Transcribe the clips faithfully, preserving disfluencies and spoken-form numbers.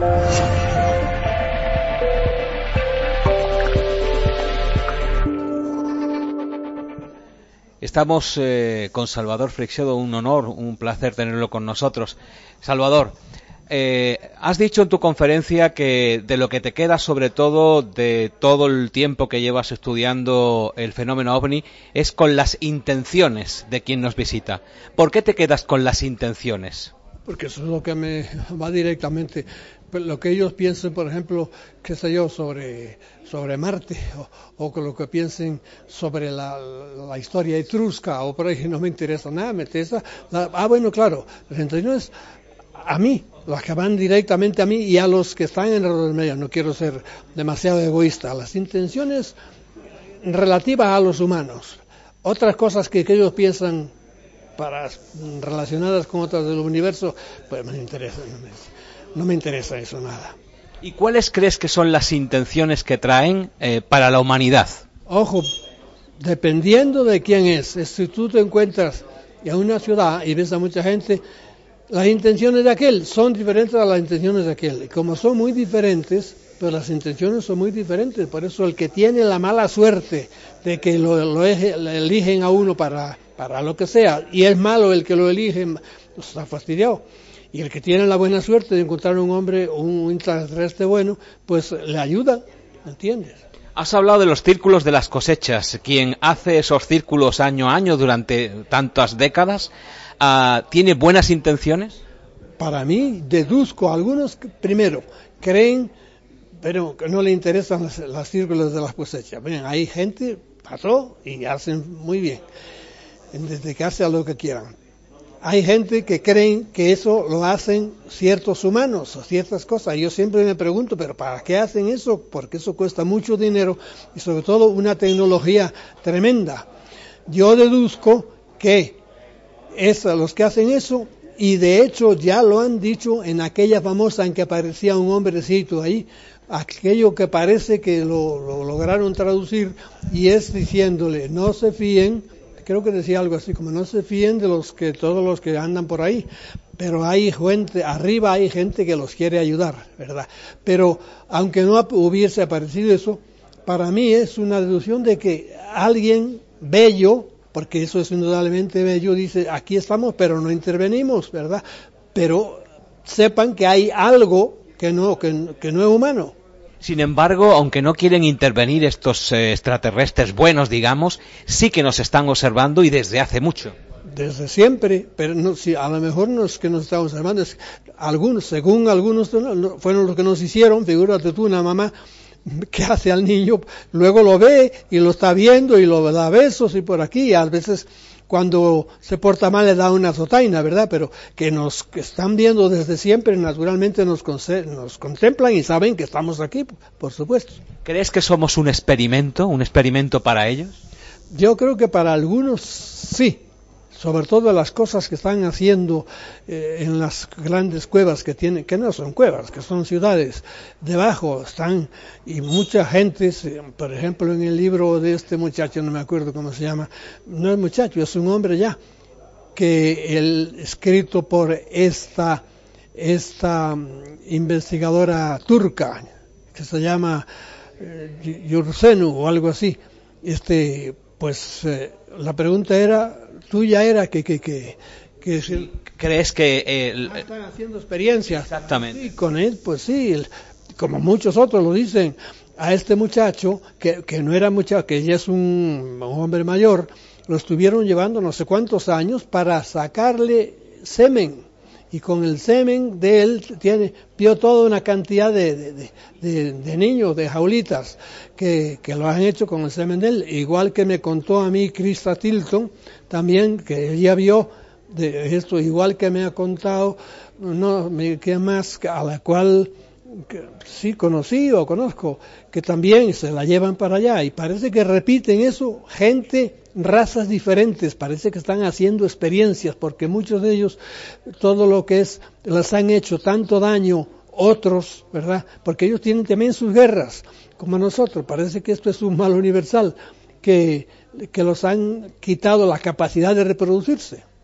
Estamos eh, con Salvador Freixedo, un honor, un placer tenerlo con nosotros. Salvador, eh, has dicho en tu conferencia que de lo que te queda, sobre todo de todo el tiempo que llevas estudiando el fenómeno ovni, es con las intenciones de quien nos visita. ¿Por qué te quedas con las intenciones? Porque eso es lo que me va directamente. Lo que ellos piensen, por ejemplo, qué sé yo, sobre, sobre Marte, o, o lo que piensen sobre la, la historia etrusca, o por ahí no me interesa nada, me interesa. La, ah, bueno, claro, las intenciones a mí, las que van directamente a mí y a los que están en el medio. No quiero ser demasiado egoísta. Las intenciones relativas a los humanos. Otras cosas que, que ellos piensan para relacionadas con otras del universo, pues me interesa, no me, no me interesa eso nada. ¿Y cuáles crees que son las intenciones que traen eh, para la humanidad? Ojo, dependiendo de quién es. Si tú te encuentras en una ciudad y ves a mucha gente, las intenciones de aquel son diferentes a las intenciones de aquel. Y como son muy diferentes, pues las intenciones son muy diferentes. Por eso el que tiene la mala suerte de que lo, lo, lo eligen a uno para, para lo que sea, y es malo el que lo eligen, pues está fastidiado. Y el que tiene la buena suerte de encontrar un hombre, un extraterrestre bueno, pues le ayuda, ¿entiendes? Has hablado de los círculos de las cosechas. Quien hace esos círculos año a año durante tantas décadas, uh, ¿tiene buenas intenciones? Para mí, deduzco, algunos primero creen, pero que no le interesan las, las círculos de las cosechas. Miren, hay gente, pasó y hacen muy bien, desde que hacen lo que quieran. Hay gente que creen que eso lo hacen ciertos humanos o ciertas cosas. Yo siempre me pregunto, ¿pero para qué hacen eso? Porque eso cuesta mucho dinero y sobre todo una tecnología tremenda. Yo deduzco que es a los que hacen eso, y de hecho ya lo han dicho en aquella famosa en que aparecía un hombrecito ahí, aquello que parece que lo, lo lograron traducir, y es diciéndole, no se fíen. Creo que decía algo así como no se fíen de los que todos los que andan por ahí, pero hay gente arriba, hay gente que los quiere ayudar, ¿verdad? Pero aunque no hubiese aparecido eso, para mí es una deducción de que alguien bello, porque eso es indudablemente bello, dice aquí estamos pero no intervenimos, ¿verdad? Pero sepan que hay algo que no que, que no es humano. Sin embargo, aunque no quieren intervenir estos eh, extraterrestres buenos, digamos, sí que nos están observando y desde hace mucho. Desde siempre, pero no, si a lo mejor no es que nos están observando, es algunos, según algunos no, fueron los que nos hicieron. Figúrate tú, una mamá que hace al niño, luego lo ve y lo está viendo y lo da besos y por aquí, y a veces cuando se porta mal le da una azotaina, ¿verdad? Pero que nos que están viendo desde siempre, naturalmente nos, conce- nos contemplan y saben que estamos aquí, por supuesto. ¿Crees que somos un experimento, un experimento para ellos? Yo creo que para algunos sí, sobre todo las cosas que están haciendo eh, en las grandes cuevas que tienen, que no son cuevas, que son ciudades, debajo están, y mucha gente, por ejemplo en el libro de este muchacho, no me acuerdo cómo se llama, no es muchacho, es un hombre ya, que el escrito por esta, esta investigadora turca, que se llama eh, Yursenu o algo así, este, pues eh, la pregunta era, tuya era que que que, que sí, crees que eh, ah, están haciendo experiencias. Exactamente. Y con él, pues sí, el, como muchos otros lo dicen, a este muchacho que que no era muchacho, que ya es un, un hombre mayor, lo estuvieron llevando no sé cuántos años para sacarle semen. Y con el semen de él tiene vio toda una cantidad de, de, de, de, de niños, de jaulitas, que, que lo han hecho con el semen de él. Igual que me contó a mí Krista Tilton, también, que ella vio de esto, igual que me ha contado, no, que más, a la cual que sí conocí o conozco, que también se la llevan para allá. Y parece que repiten eso, gente, razas diferentes, parece que están haciendo experiencias, porque muchos de ellos, todo lo que es, les han hecho tanto daño otros, ¿verdad? Porque ellos tienen también sus guerras, como nosotros. Parece que esto es un mal universal, que, que los han quitado la capacidad de reproducirse.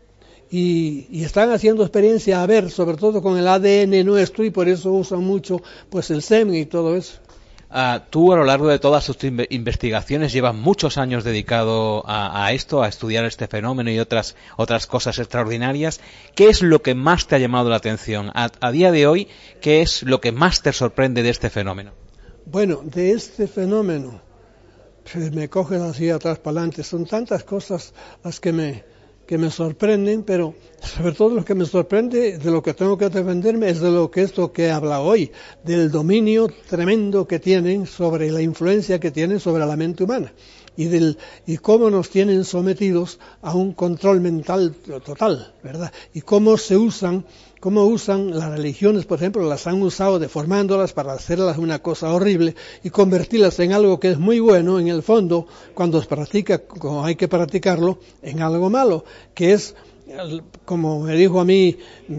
y, y están haciendo experiencia, a ver, sobre todo con el A D N nuestro, y por eso usan mucho pues el semen y todo eso. Uh, tú, a lo largo de todas tus investigaciones, llevas muchos años dedicado a, a esto, a estudiar este fenómeno y otras otras cosas extraordinarias. ¿Qué es lo que más te ha llamado la atención? A, a día de hoy, ¿qué es lo que más te sorprende de este fenómeno? Bueno, de este fenómeno, pues me coges así atrás para adelante. Son tantas cosas las que me, que me sorprenden, pero sobre todo lo que me sorprende, de lo que tengo que defenderme, es de lo que esto que he hablado hoy, del dominio tremendo que tienen sobre la influencia que tienen sobre la mente humana y del y cómo nos tienen sometidos a un control mental total, ¿verdad? Y cómo se usan, cómo usan las religiones, por ejemplo, las han usado deformándolas para hacerlas una cosa horrible y convertirlas en algo que es muy bueno, en el fondo, cuando se practica, como hay que practicarlo, en algo malo, que es, como me dijo a mí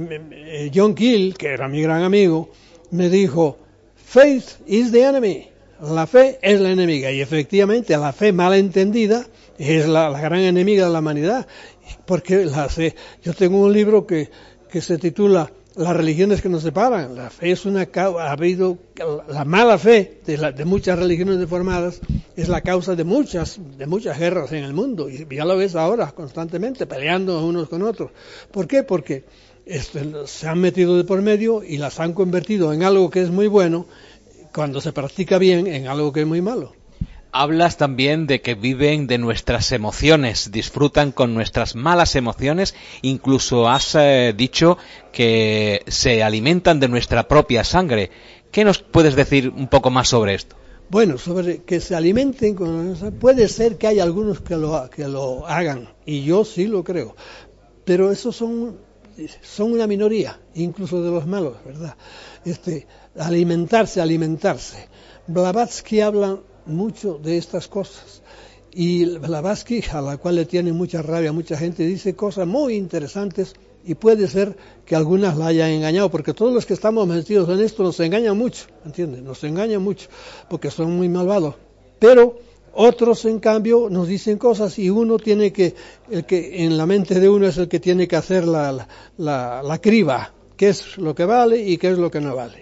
John Keel, que era mi gran amigo, me dijo, faith is the enemy. La fe es la enemiga, y efectivamente la fe mal entendida es la, la gran enemiga de la humanidad, porque la fe, yo tengo un libro que, que se titula Las religiones que nos separan. La fe es una causa, ha habido, la mala fe de, la, de muchas religiones deformadas es la causa de muchas, de muchas guerras en el mundo, y ya lo ves ahora constantemente, peleando unos con otros. ¿Por qué? Porque este, se han metido de por medio y las han convertido en algo que es muy bueno, cuando se practica bien, en algo que es muy malo. Hablas también de que viven de nuestras emociones, disfrutan con nuestras malas emociones, incluso has eh, dicho que se alimentan de nuestra propia sangre. ¿Qué nos puedes decir un poco más sobre esto? Bueno, sobre que se alimenten con... Puede ser que hay algunos que lo, que lo hagan, y yo sí lo creo, pero esos son, son una minoría, incluso de los malos, ¿verdad? Este, alimentarse, alimentarse. Blavatsky habla mucho de estas cosas, y Blavatsky, a la cual le tiene mucha rabia mucha gente, dice cosas muy interesantes, y puede ser que algunas la hayan engañado, porque todos los que estamos metidos en esto nos engañan mucho, ¿entiendes? Nos engañan mucho, porque son muy malvados, pero otros en cambio nos dicen cosas, y uno tiene que, el que en la mente de uno es el que tiene que hacer la, la, la, la criba, qué es lo que vale y qué es lo que no vale.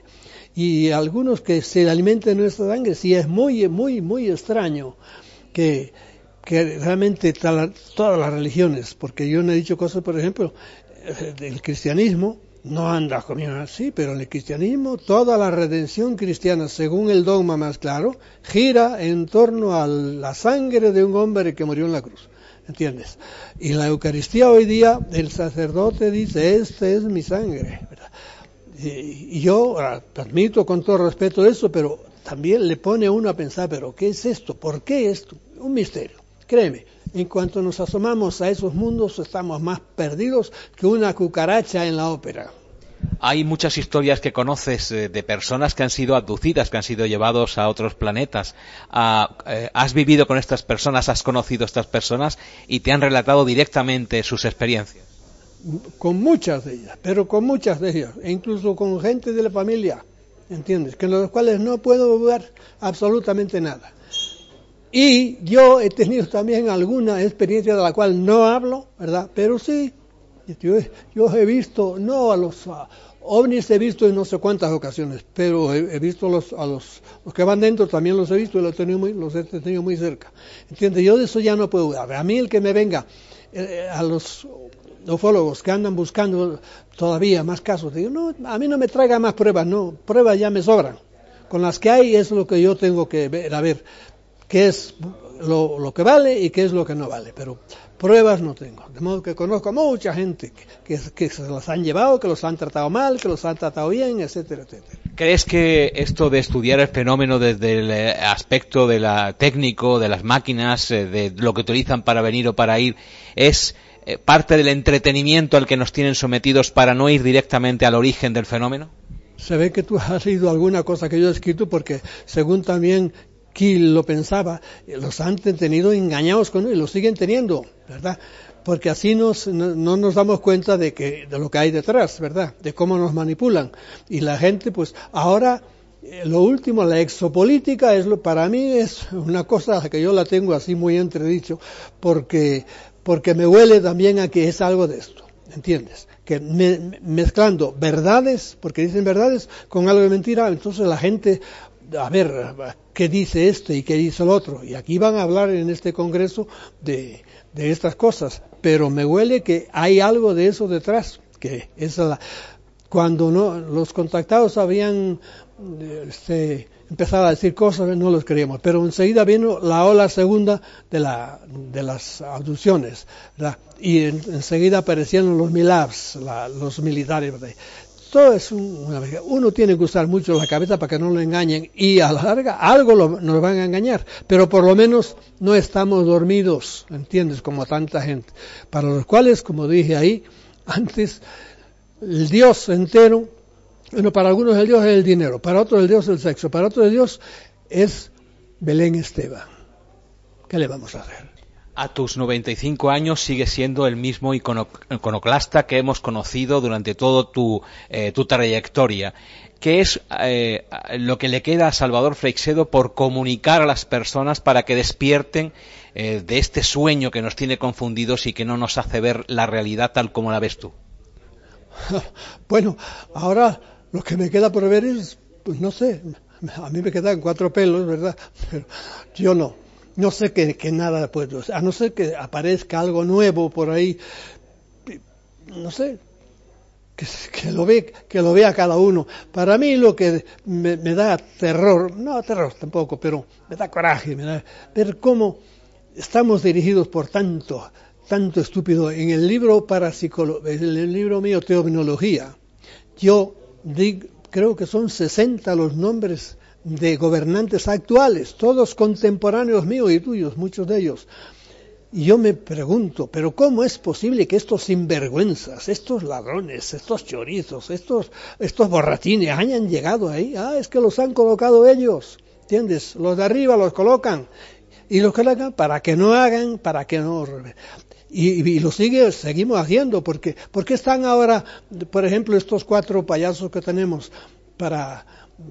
Y algunos que se alimenten de nuestra sangre, sí es muy, muy, muy extraño que, que realmente tal, todas las religiones, porque yo no he dicho cosas, por ejemplo, del cristianismo, no anda comiendo así, pero en el cristianismo toda la redención cristiana, según el dogma más claro, gira en torno a la sangre de un hombre que murió en la cruz. ¿Entiendes? Y la Eucaristía hoy día, el sacerdote dice, esta es mi sangre, ¿verdad? Y yo admito con todo respeto eso, pero también le pone a uno a pensar, pero ¿qué es esto? ¿Por qué esto? Un misterio. Créeme, en cuanto nos asomamos a esos mundos, estamos más perdidos que una cucaracha en la ópera. Hay muchas historias que conoces eh, de personas que han sido abducidas, que han sido llevados a otros planetas. Ah, eh, ¿Has vivido con estas personas, has conocido a estas personas y te han relatado directamente sus experiencias? Con muchas de ellas, pero con muchas de ellas, e incluso con gente de la familia, ¿entiendes? Que en los cuales no puedo ver absolutamente nada. Y yo he tenido también alguna experiencia de la cual no hablo, ¿verdad? Pero sí, yo, yo he visto, no a los a ovnis he visto en no sé cuántas ocasiones, pero he, he visto los, a los, los que van dentro, también los he visto y los he tenido muy, los he tenido muy cerca. ¿Entiendes? Yo de eso ya no puedo hablar. A mí el que me venga, eh, a los ufólogos que andan buscando todavía más casos, digo, no, a mí no me traiga más pruebas, no, pruebas ya me sobran. Con las que hay es lo que yo tengo que ver, a ver, qué es lo, lo que vale y qué es lo que no vale, pero pruebas no tengo. De modo que conozco a mucha gente que, que, que se los han llevado, que los han tratado mal, que los han tratado bien, etcétera, etcétera. ¿Crees que esto de estudiar el fenómeno desde el aspecto de la técnico, de las máquinas, de lo que utilizan para venir o para ir, es parte del entretenimiento al que nos tienen sometidos para no ir directamente al origen del fenómeno? Se ve que tú has leído alguna cosa que yo he escrito, porque según también Keel lo pensaba, los han tenido engañados con él y lo siguen teniendo, ¿verdad? Porque así nos, no, no nos damos cuenta de que de lo que hay detrás, ¿verdad? De cómo nos manipulan. Y la gente, pues, ahora, eh, lo último, la exopolítica, es lo, para mí es una cosa que yo la tengo así muy entredicho, porque, porque me huele también a que es algo de esto. ¿entiendes? Que me, mezclando verdades, porque dicen verdades, con algo de mentira, entonces la gente, a ver, ¿qué dice este y qué dice el otro? Y aquí van a hablar en este congreso de, de estas cosas, pero me huele que hay algo de eso detrás, que es la, cuando no los contactados habían este, empezado a decir cosas, no los creíamos, pero enseguida vino la ola segunda de, la, de las abducciones, ¿verdad? Y en, enseguida aparecieron los milabs, la, los militares, ¿verdad? Todo es un, una, uno tiene que usar mucho la cabeza para que no lo engañen, y a la larga algo lo, nos van a engañar, pero por lo menos no estamos dormidos, ¿entiendes? Como tanta gente, para los cuales, como dije ahí antes, el Dios entero, bueno, para algunos el Dios es el dinero, para otros el Dios es el sexo, para otros el Dios es Belén Esteban. ¿Qué le vamos a hacer? A tus noventa y cinco años sigues siendo el mismo icono, iconoclasta que hemos conocido durante toda tu, eh, tu trayectoria. ¿Qué es eh, lo que le queda a Salvador Freixedo por comunicar a las personas para que despierten eh, de este sueño que nos tiene confundidos y que no nos hace ver la realidad tal como la ves tú? Bueno, ahora lo que me queda por ver es, pues no sé, a mí me quedan cuatro pelos, ¿verdad? Pero yo no. No sé que, que nada puedo, a no ser que aparezca algo nuevo por ahí, no sé, que, que lo ve, que lo vea cada uno. Para mí lo que me, me da terror, no terror tampoco, pero me da coraje, me da ver cómo estamos dirigidos por tanto, tanto estúpido. En el libro parapsicología, en el libro mío Teognología, yo digo, creo que son sesenta los nombres de gobernantes actuales, todos contemporáneos míos y tuyos, muchos de ellos. Y yo me pregunto, ¿pero cómo es posible que estos sinvergüenzas, estos ladrones, estos chorizos, estos, estos borratines hayan llegado ahí? Ah, es que los han colocado ellos, ¿entiendes? Los de arriba los colocan, y los colocan para que no hagan, para que no... Y, y lo sigue, seguimos haciendo, porque ¿por qué están ahora, por ejemplo, estos cuatro payasos que tenemos para...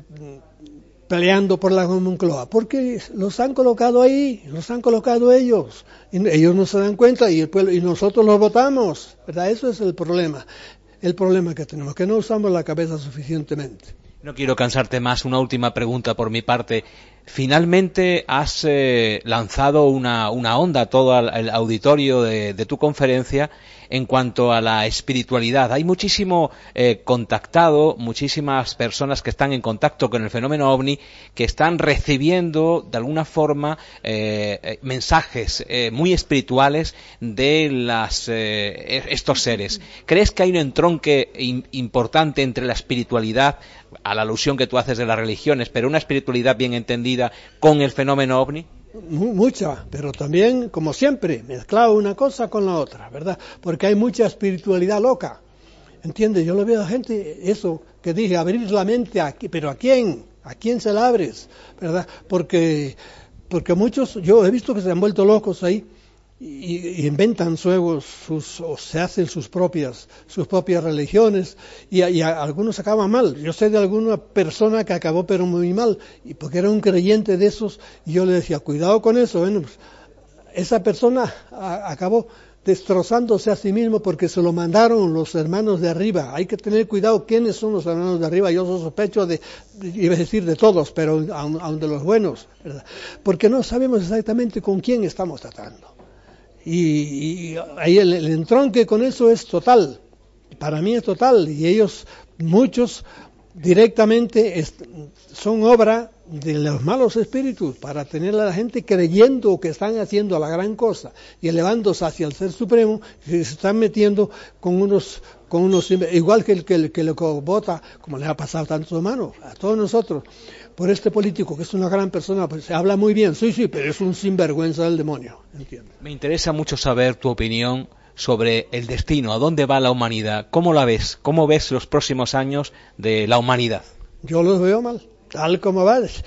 peleando por la Moncloa? Porque los han colocado ahí, los han colocado ellos, y ellos no se dan cuenta y el pueblo, y nosotros los votamos, ¿verdad? Eso es el problema, el problema que tenemos, que no usamos la cabeza suficientemente. No quiero cansarte más, una última pregunta por mi parte. Finalmente has eh, lanzado una, una onda a todo el auditorio de, de tu conferencia en cuanto a la espiritualidad. Hay muchísimo eh, contactado, muchísimas personas que están en contacto con el fenómeno ovni, que están recibiendo de alguna forma eh, mensajes eh, muy espirituales de las, eh, estos seres. ¿Crees que hay un entronque in, importante entre la espiritualidad, a la alusión que tú haces de las religiones, pero una espiritualidad bien entendida con el fenómeno ovni? Mucha, pero también, como siempre, mezclado una cosa con la otra, ¿verdad? Porque hay mucha espiritualidad loca, ¿entiendes? Yo lo veo a gente, eso que dije, abrir la mente, aquí, pero ¿a quién? ¿A quién se la abres? ¿Verdad? Porque, porque muchos, yo he visto que se han vuelto locos ahí, y, y inventan sus, sus, o se hacen sus propias, sus propias religiones, y, y a, algunos acaban mal. Yo sé de alguna persona que acabó pero muy mal, y porque era un creyente de esos, y yo le decía, cuidado con eso. Bueno, pues, esa persona a, acabó destrozándose a sí mismo porque se lo mandaron los hermanos de arriba. Hay que tener cuidado quiénes son los hermanos de arriba. Yo sospecho de, iba a decir de todos, pero aun, aun de los buenos, ¿verdad? Porque no sabemos exactamente con quién estamos tratando. Y, y ahí el, el entronque con eso es total, para mí es total, y ellos, muchos, directamente est- son obra de los malos espíritus, para tener a la gente creyendo que están haciendo la gran cosa, y elevándose hacia el Ser Supremo, y se están metiendo con unos, con unos igual que el que, el, que lo vota, como le ha pasado a tantos hermanos, a todos nosotros, por este político, que es una gran persona, pues se habla muy bien, sí, sí, pero es un sinvergüenza del demonio, ¿entiendes? Me interesa mucho saber tu opinión sobre el destino, a dónde va la humanidad, cómo la ves, cómo ves los próximos años de la humanidad. Yo los veo mal, tal como va.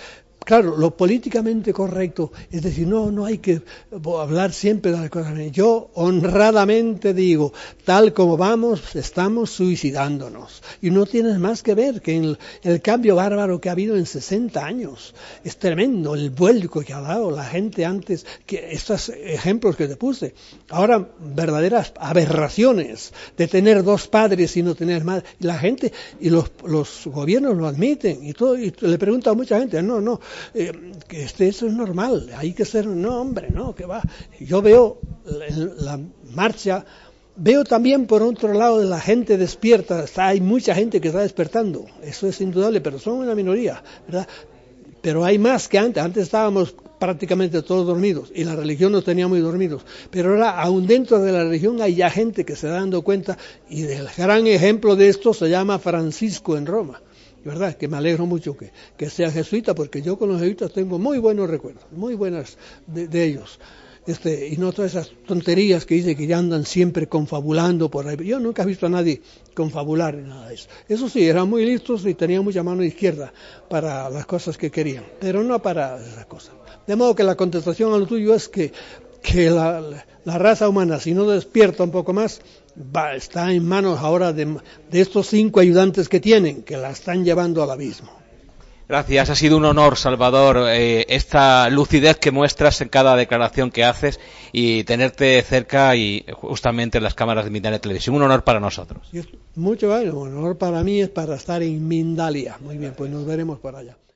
claro, lo políticamente correcto es decir, no, no hay que hablar siempre de las cosas. Yo honradamente digo, tal como vamos, estamos suicidándonos. Y no tienes más que ver que el, el cambio bárbaro que ha habido en sesenta años. Es tremendo el vuelco que ha dado la gente antes, que estos ejemplos que te puse. Ahora, verdaderas aberraciones de tener dos padres y no tener madre. La gente y los, los gobiernos lo admiten y todo. Y le pregunto a mucha gente, no, no, eh, que este, eso es normal, hay que ser, no, hombre, no, que va. Yo veo la, la marcha. Veo también por otro lado de la gente despierta, está, hay mucha gente que está despertando, eso es indudable, pero son una minoría, ¿verdad? Pero hay más que antes, antes estábamos prácticamente todos dormidos y la religión nos tenía muy dormidos, pero ahora aún dentro de la religión hay ya gente que se está dando cuenta y el gran ejemplo de esto se llama Francisco en Roma, ¿verdad? Que me alegro mucho que, que sea jesuita porque yo con los jesuitas tengo muy buenos recuerdos, muy buenas de, de ellos. Este, y no todas esas tonterías que dice que ya andan siempre confabulando por ahí. Yo nunca he visto a nadie confabular ni nada de eso. Eso sí, eran muy listos y tenían mucha mano izquierda para las cosas que querían, pero no para esas cosas. De modo que la contestación a lo tuyo es que, que la, la raza humana, si no despierta un poco más, va, está en manos ahora de, de estos cinco ayudantes que tienen, que la están llevando al abismo. Gracias, ha sido un honor, Salvador, eh, esta lucidez que muestras en cada declaración que haces y tenerte cerca y justamente en las cámaras de Mindalia Televisión. Un honor para nosotros. Mucho bueno, un honor para mí es para estar en Mindalia. Muy bien, pues nos veremos por allá.